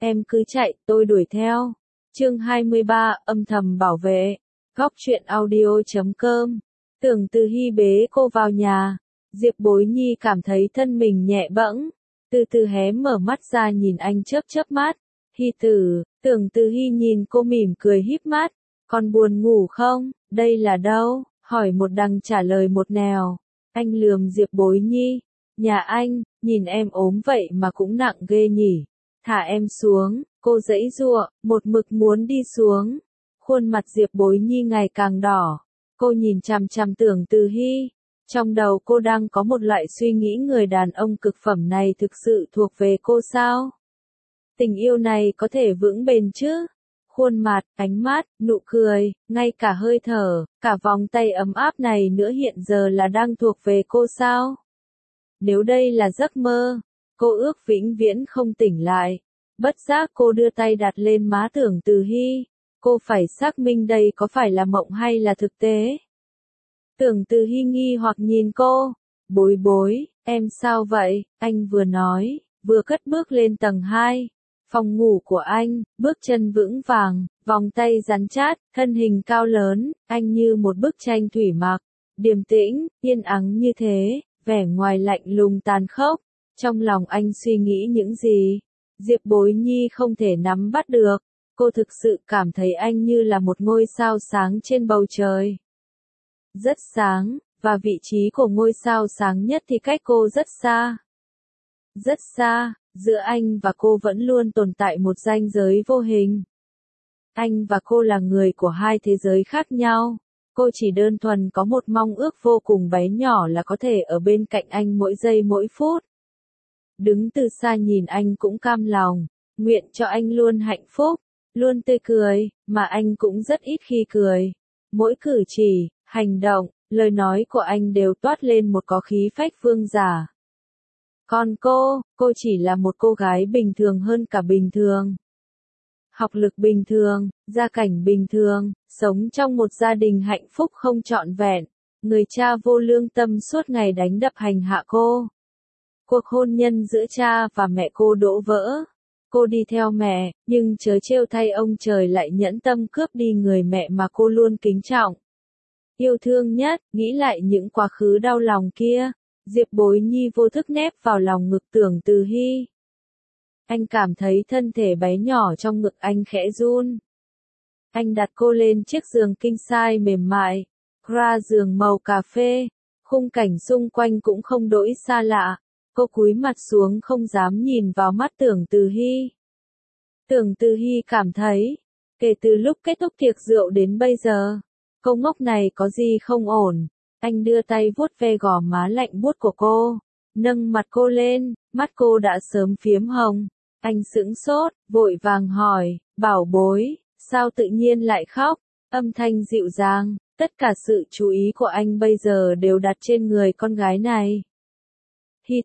em cứ chạy, tôi đuổi theo. Chương 23, âm thầm bảo vệ. Góc truyện audio.com. Tưởng Từ Hy bế cô vào nhà. Diệp Bối Nhi cảm thấy thân mình nhẹ bẫng, từ từ hé mở mắt ra nhìn anh chớp chớp mắt. Hy tử, Tưởng Từ Hy nhìn cô mỉm cười híp mắt. Con buồn ngủ không? Đây là đâu? Hỏi một đằng trả lời một nẻo. Anh lườm Diệp Bối Nhi. Nhà anh, nhìn em ốm vậy mà cũng nặng ghê nhỉ. Thả em xuống, cô giãy giụa, một mực muốn đi xuống. Khuôn mặt Diệp Bối Nhi ngày càng đỏ. Cô nhìn chằm chằm Tưởng Từ Hy. Trong đầu cô đang có một loại suy nghĩ người đàn ông cực phẩm này thực sự thuộc về cô sao? Tình yêu này có thể vững bền chứ? Khuôn mặt, ánh mắt, nụ cười, ngay cả hơi thở, cả vòng tay ấm áp này nữa hiện giờ là đang thuộc về cô sao? Nếu đây là giấc mơ, cô ước vĩnh viễn không tỉnh lại. Bất giác cô đưa tay đặt lên má Tưởng Từ Hy. Cô phải xác minh đây có phải là mộng hay là thực tế. Tưởng Từ Hy nghi hoặc nhìn cô. Bối bối, em sao vậy? Anh vừa nói, vừa cất bước lên tầng 2. Phòng ngủ của anh, bước chân vững vàng, vòng tay rắn chát, thân hình cao lớn, anh như một bức tranh thủy mặc. Điềm tĩnh, yên ắng như thế, vẻ ngoài lạnh lùng tàn khốc. Trong lòng anh suy nghĩ những gì? Diệp Bối Nhi không thể nắm bắt được. Cô thực sự cảm thấy anh như là một ngôi sao sáng trên bầu trời. Rất sáng, và vị trí của ngôi sao sáng nhất thì cách cô rất xa. Rất xa, giữa anh và cô vẫn luôn tồn tại một ranh giới vô hình. Anh và cô là người của hai thế giới khác nhau. Cô chỉ đơn thuần có một mong ước vô cùng bé nhỏ là có thể ở bên cạnh anh mỗi giây mỗi phút. Đứng từ xa nhìn anh cũng cam lòng, nguyện cho anh luôn hạnh phúc, luôn tươi cười, mà anh cũng rất ít khi cười. Mỗi cử chỉ, hành động, lời nói của anh đều toát lên một có khí phách vương giả. Còn cô chỉ là một cô gái bình thường hơn cả bình thường. Học lực bình thường, gia cảnh bình thường, sống trong một gia đình hạnh phúc không trọn vẹn. Người cha vô lương tâm suốt ngày đánh đập hành hạ cô. Cuộc hôn nhân giữa cha và mẹ cô đổ vỡ. Cô đi theo mẹ, nhưng trớ trêu thay ông trời lại nhẫn tâm cướp đi người mẹ mà cô luôn kính trọng. Yêu thương nhất, nghĩ lại những quá khứ đau lòng kia. Diệp Bối Nhi vô thức nép vào lòng ngực Tưởng Từ Hy. Anh cảm thấy thân thể bé nhỏ trong ngực anh khẽ run. Anh đặt cô lên chiếc giường king size mềm mại. Ra giường màu cà phê. Khung cảnh xung quanh cũng không đỗi xa lạ. Cô cúi mặt xuống không dám nhìn vào mắt Tưởng Từ Hy. Tưởng Từ Hy cảm thấy, kể từ lúc kết thúc tiệc rượu đến bây giờ, cô ngốc này có gì không ổn. Anh đưa tay vuốt ve gò má lạnh buốt của cô, nâng mặt cô lên, mắt cô đã sớm phiếm hồng. Anh sững sốt, vội vàng hỏi, bảo bối, sao tự nhiên lại khóc? Âm thanh dịu dàng, tất cả sự chú ý của anh bây giờ đều đặt trên người con gái này. Hy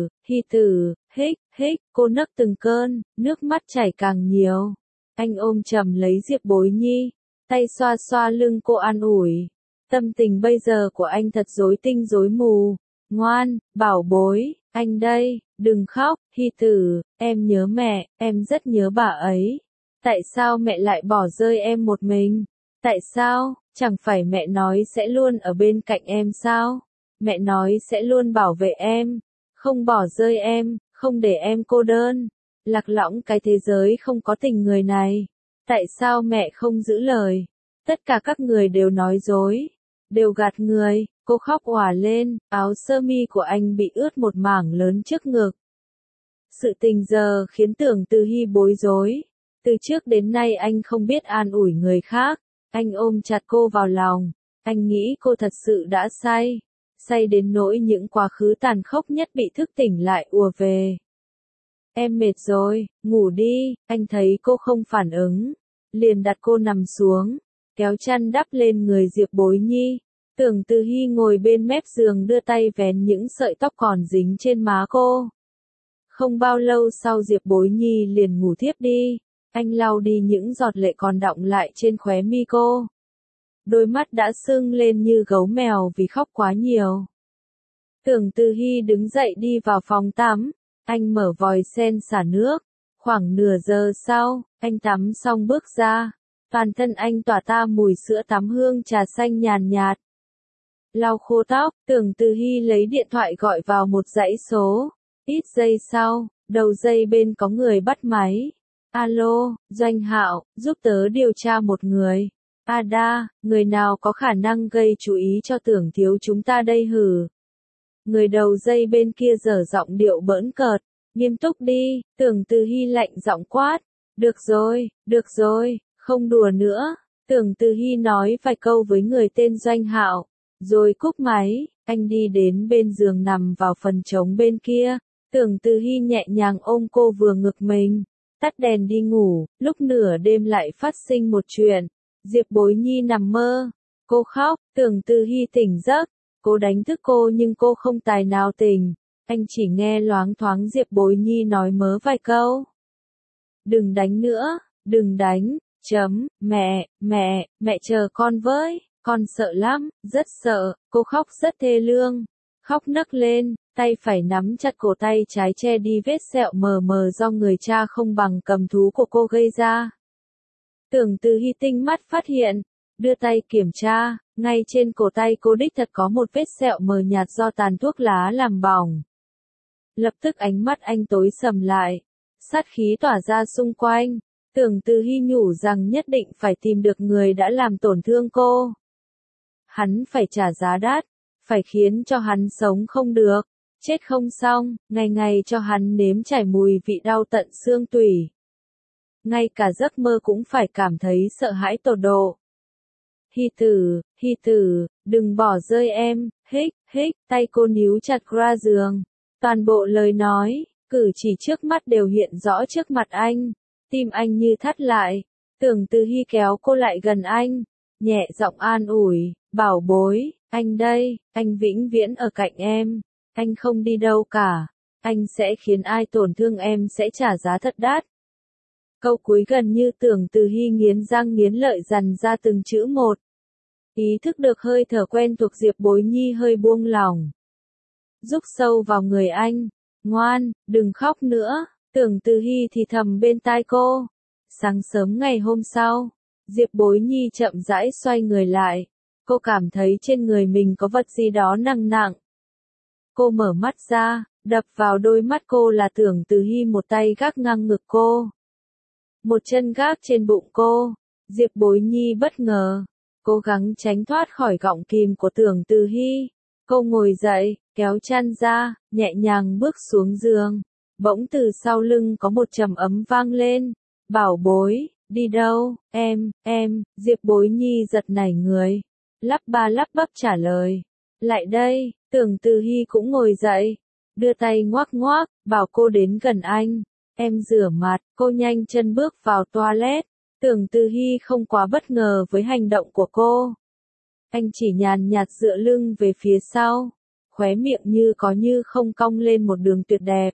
tử, hích, cô nấc từng cơn, nước mắt chảy càng nhiều. Anh ôm chầm lấy Diệp Bối Nhi, tay xoa xoa lưng cô an ủi. Tâm tình bây giờ của anh thật rối tinh rối mù. Ngoan, bảo bối, anh đây, đừng khóc, Hy tử, em nhớ mẹ, em rất nhớ bà ấy. Tại sao mẹ lại bỏ rơi em một mình? Tại sao, chẳng phải mẹ nói sẽ luôn ở bên cạnh em sao? Mẹ nói sẽ luôn bảo vệ em, không bỏ rơi em, không để em cô đơn. Lạc lõng cái thế giới không có tình người này. Tại sao mẹ không giữ lời? Tất cả các người đều nói dối, đều gạt người. Cô khóc òa lên, áo sơ mi của anh bị ướt một mảng lớn trước ngực. Sự tình giờ khiến Tưởng Từ Hy bối rối. Từ trước đến nay anh không biết an ủi người khác. Anh ôm chặt cô vào lòng. Anh nghĩ cô thật sự đã say đến nỗi những quá khứ tàn khốc nhất bị thức tỉnh lại ùa về. Em mệt rồi, ngủ đi. Anh thấy cô không phản ứng, liền đặt cô nằm xuống, kéo chăn đắp lên người Diệp Bối Nhi. Tưởng Từ Hy ngồi bên mép giường đưa tay vén những sợi tóc còn dính trên má cô. Không bao lâu sau Diệp Bối Nhi liền ngủ thiếp đi. Anh lau đi những giọt lệ còn đọng lại trên khóe mi cô. Đôi mắt đã sưng lên như gấu mèo vì khóc quá nhiều. Tưởng Từ Hy đứng dậy đi vào phòng tắm. Anh mở vòi sen xả nước, Khoảng nửa giờ sau, anh tắm xong bước ra. Toàn thân anh tỏa ra mùi sữa tắm hương trà xanh nhàn nhạt. Lau khô tóc, Tưởng Từ Hy lấy điện thoại gọi vào một dãy số. Ít giây sau, đầu dây bên có người bắt máy. Alo, Doanh Hạo, giúp tớ điều tra một người. Ada, người nào có khả năng gây chú ý cho Tưởng thiếu chúng ta đây hử? Người đầu dây bên kia dở giọng điệu bỡn cợt. Nghiêm túc đi, Tưởng Từ Hy lạnh giọng quát. Được rồi, không đùa nữa. Tưởng Từ Hy nói vài câu với người tên Doanh Hạo, rồi cúp máy. Anh đi đến bên giường nằm vào phần trống bên kia. Tưởng Từ Hy nhẹ nhàng ôm cô vừa ngực mình. Tắt đèn đi ngủ. Lúc nửa đêm lại phát sinh một chuyện. Diệp Bối Nhi nằm mơ. Cô khóc, Tưởng Từ Hy tỉnh giấc. Cô đánh thức cô nhưng cô không tài nào tỉnh. Anh chỉ nghe loáng thoáng Diệp Bối Nhi nói mớ vài câu. Đừng đánh nữa, đừng đánh, mẹ chờ con với, con sợ lắm, rất sợ, cô khóc rất thê lương. Khóc nấc lên, tay phải nắm chặt cổ tay trái che đi vết sẹo mờ mờ do người cha không bằng cầm thú của cô gây ra. Tưởng Từ Hy tinh mắt phát hiện, đưa tay kiểm tra, ngay trên cổ tay cô đích thật có một vết sẹo mờ nhạt do tàn thuốc lá làm bỏng. Lập tức ánh mắt anh tối sầm lại, sát khí tỏa ra xung quanh. Tưởng Từ Hy nhủ rằng nhất định phải tìm được người đã làm tổn thương cô. Hắn phải trả giá đắt, phải khiến cho hắn sống không được, chết không xong, ngày ngày cho hắn nếm trải mùi vị đau tận xương tủy. Ngay cả giấc mơ cũng phải cảm thấy sợ hãi tột độ. Hy tử, đừng bỏ rơi em, hích, tay cô níu chặt ra giường. Toàn bộ lời nói, cử chỉ trước mắt đều hiện rõ trước mặt anh. Tim anh như thắt lại. Tưởng Từ Hy kéo cô lại gần anh, nhẹ giọng an ủi, bảo bối, anh đây, anh vĩnh viễn ở cạnh em. Anh không đi đâu cả. Anh sẽ khiến ai tổn thương em sẽ trả giá thật đắt. Câu cuối gần như Tưởng Từ Hy nghiến răng nghiến lợi dằn ra từng chữ một. Ý thức được hơi thở quen thuộc Diệp Bối Nhi hơi buông lỏng. Rúc sâu vào người anh. Ngoan, đừng khóc nữa. Tưởng Từ Hy thì thầm bên tai cô. Sáng sớm ngày hôm sau, Diệp Bối Nhi chậm rãi xoay người lại. Cô cảm thấy trên người mình có vật gì đó nặng nặng. Cô mở mắt ra, đập vào đôi mắt cô là Tưởng Từ Hy một tay gác ngang ngực cô. Một chân gác trên bụng cô. Diệp Bối Nhi bất ngờ, cố gắng tránh thoát khỏi gọng kìm của Tưởng Từ Hy. Cô ngồi dậy, kéo chăn ra, nhẹ nhàng bước xuống giường. Bỗng từ sau lưng có một trầm ấm vang lên. Bảo bối, đi đâu, em, Diệp Bối Nhi giật nảy người. Lắp ba lắp bắp trả lời. Lại đây, Tưởng Từ Hy cũng ngồi dậy. Đưa tay ngoắc ngoắc, bảo cô đến gần anh. Em rửa mặt, cô nhanh chân bước vào toilet. Tưởng Từ Hy không quá bất ngờ với hành động của cô. Anh chỉ nhàn nhạt dựa lưng về phía sau. Khóe miệng như có như không cong lên một đường tuyệt đẹp.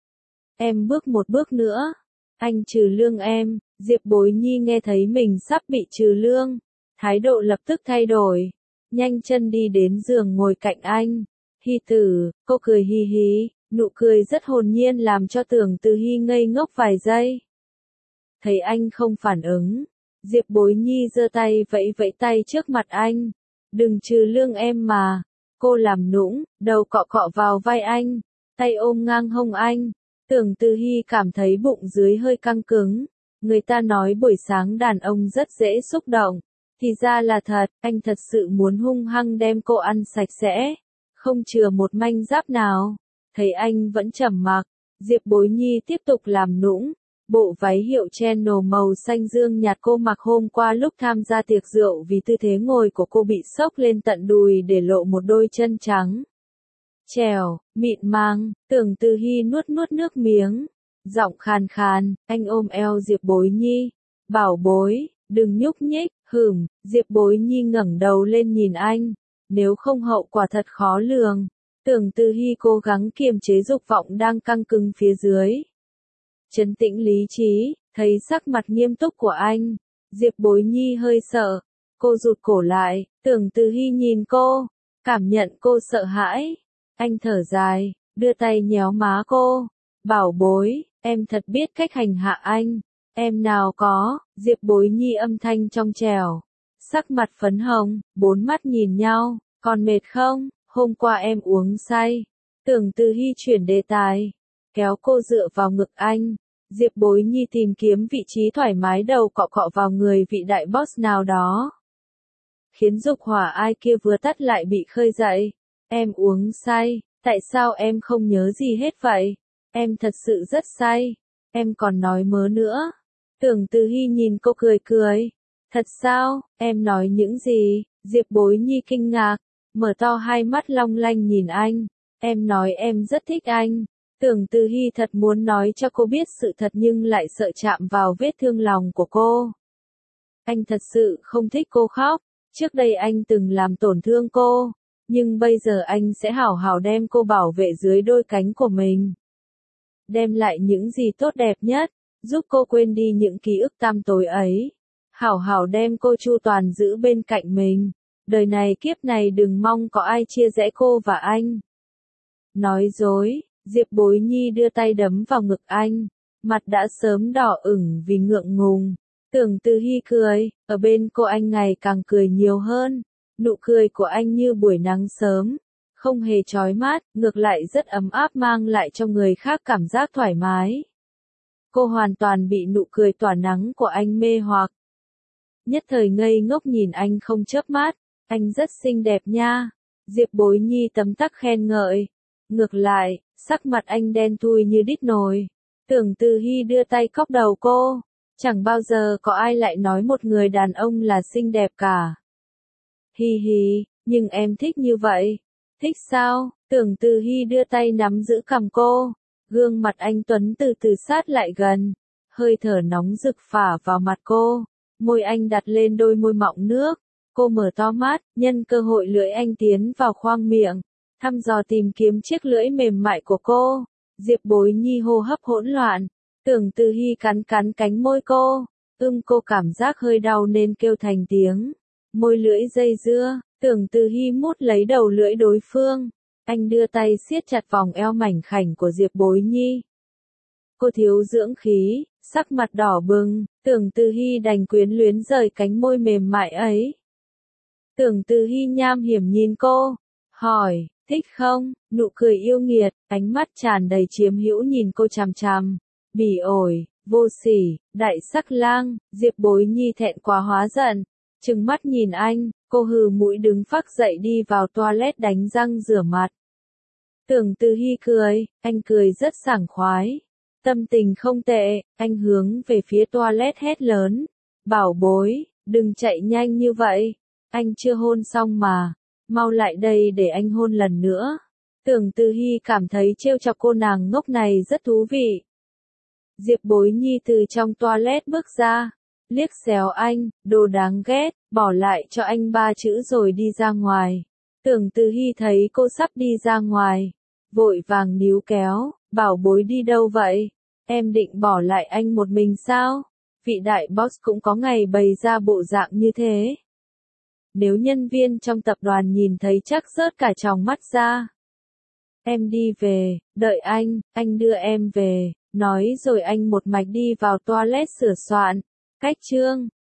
Em bước một bước nữa. Anh trừ lương em. Diệp Bối Nhi nghe thấy mình sắp bị trừ lương. Thái độ lập tức thay đổi. Nhanh chân đi đến giường ngồi cạnh anh. Hy tử, cô cười hi hí. Nụ cười rất hồn nhiên làm cho Tưởng Từ Hy ngây ngốc vài giây. Thấy anh không phản ứng. Diệp Bối Nhi giơ tay vẫy vẫy tay trước mặt anh. Đừng trừ lương em mà. Cô làm nũng, đầu cọ cọ vào vai anh. Tay ôm ngang hông anh. Tưởng Từ Hy cảm thấy bụng dưới hơi căng cứng. Người ta nói buổi sáng đàn ông rất dễ xúc động. Thì ra là thật, anh thật sự muốn hung hăng đem cô ăn sạch sẽ. Không chừa một manh giáp nào. Thấy anh vẫn trầm mặc. Diệp Bối Nhi tiếp tục làm nũng. Bộ váy hiệu Chanel màu xanh dương nhạt cô mặc hôm qua lúc tham gia tiệc rượu vì tư thế ngồi của cô bị xốc lên tận đùi để lộ một đôi chân trắng. Trèo, mịn màng, Tưởng Từ Hy nuốt nước miếng. Giọng khàn khàn, anh ôm eo Diệp Bối Nhi. Bảo bối, đừng nhúc nhích, Diệp Bối Nhi ngẩng đầu lên nhìn anh. Nếu không hậu quả thật khó lường. Tưởng Từ Hy cố gắng kiềm chế dục vọng đang căng cứng phía dưới. Trấn tĩnh lý trí, thấy sắc mặt nghiêm túc của anh. Diệp Bối Nhi hơi sợ. Cô rụt cổ lại, Tưởng Từ Hy nhìn cô. Cảm nhận cô sợ hãi. Anh thở dài, đưa tay nhéo má cô. Bảo bối, em thật biết cách hành hạ anh. Em nào có, Diệp Bối Nhi âm thanh trong trẻo. Sắc mặt phấn hồng, bốn mắt nhìn nhau, còn mệt không? Hôm qua em uống say. Tưởng Từ Hy chuyển đề tài, kéo cô dựa vào ngực anh. Diệp Bối Nhi tìm kiếm vị trí thoải mái, đầu cọ cọ vào người vị đại boss nào đó. Khiến dục hỏa ai kia vừa tắt lại bị khơi dậy. Em uống say, tại sao em không nhớ gì hết vậy? Em thật sự rất say. Em còn nói mớ nữa. Tưởng Từ Hy nhìn cô cười cười. Thật sao, em nói những gì? Diệp Bối Nhi kinh ngạc, mở to hai mắt long lanh nhìn anh. Em nói em rất thích anh. Tưởng Từ Hy thật muốn nói cho cô biết sự thật nhưng lại sợ chạm vào vết thương lòng của cô. Anh thật sự không thích cô khóc. Trước đây anh từng làm tổn thương cô. Nhưng bây giờ anh sẽ hảo hảo đem cô bảo vệ dưới đôi cánh của mình. Đem lại những gì tốt đẹp nhất. Giúp cô quên đi những ký ức tăm tối ấy. Hảo hảo đem cô chu toàn giữ bên cạnh mình. Đời này kiếp này đừng mong có ai chia rẽ cô và anh. Nói dối, Diệp Bối Nhi đưa tay đấm vào ngực anh. Mặt đã sớm đỏ ửng vì ngượng ngùng. Tưởng Từ Hy cười, ở bên cô anh ngày càng cười nhiều hơn. Nụ cười của anh như buổi nắng sớm. Không hề chói mắt, ngược lại rất ấm áp mang lại cho người khác cảm giác thoải mái. Cô hoàn toàn bị nụ cười tỏa nắng của anh mê hoặc. Nhất thời ngây ngốc nhìn anh không chớp mắt. Anh rất xinh đẹp nha. Diệp Bối Nhi tấm tắc khen ngợi. Ngược lại, sắc mặt anh đen thui như đít nồi. Tưởng Từ Hy đưa tay cốc đầu cô. Chẳng bao giờ có ai lại nói một người đàn ông là xinh đẹp cả. Hi hi, nhưng em thích như vậy. Thích sao? Tưởng Từ Hy đưa tay nắm giữ cằm cô. Gương mặt anh tuấn từ từ sát lại gần. Hơi thở nóng rực phả vào mặt cô. Môi anh đặt lên đôi môi mọng nước. Cô mở to mắt, nhân cơ hội lưỡi anh tiến vào khoang miệng. Thăm dò tìm kiếm chiếc lưỡi mềm mại của cô. Diệp Bối Nhi hô hấp hỗn loạn. Tưởng Từ Hy cắn cắn cánh môi cô. Cô cảm giác hơi đau nên kêu thành tiếng. Môi lưỡi dây dưa. Tưởng Từ Hy mút lấy đầu lưỡi đối phương. Anh đưa tay siết chặt vòng eo mảnh khảnh của Diệp Bối Nhi. Cô thiếu dưỡng khí, sắc mặt đỏ bừng. Tưởng Từ Hy đành quyến luyến rời cánh môi mềm mại ấy. Tưởng Từ Hy nham hiểm nhìn cô. Hỏi, thích không? Nụ cười yêu nghiệt, ánh mắt tràn đầy chiếm hữu nhìn cô chằm chằm. Bỉ ổi, vô sỉ, đại sắc lang. Diệp Bối Nhi thẹn quá hóa giận. Trừng mắt nhìn anh, cô hừ mũi đứng phác dậy đi vào toilet đánh răng rửa mặt. Tưởng Từ Hy cười, anh cười rất sảng khoái. Tâm tình không tệ, anh hướng về phía toilet hét lớn. Bảo bối, đừng chạy nhanh như vậy. Anh chưa hôn xong mà. Mau lại đây để anh hôn lần nữa. Tưởng Từ Hy cảm thấy trêu chọc cô nàng ngốc này rất thú vị. Diệp Bối Nhi từ trong toilet bước ra. Liếc xéo anh, đồ đáng ghét, bỏ lại cho anh 3 chữ rồi đi ra ngoài. Tưởng Từ Hy thấy cô sắp đi ra ngoài. Vội vàng níu kéo, bảo bối đi đâu vậy? Em định bỏ lại anh một mình sao? Vị đại boss cũng có ngày bày ra bộ dạng như thế. Nếu nhân viên trong tập đoàn nhìn thấy chắc rớt cả tròng mắt ra. Em đi về, đợi anh đưa em về. Nói rồi anh một mạch đi vào toilet sửa soạn. Cách chương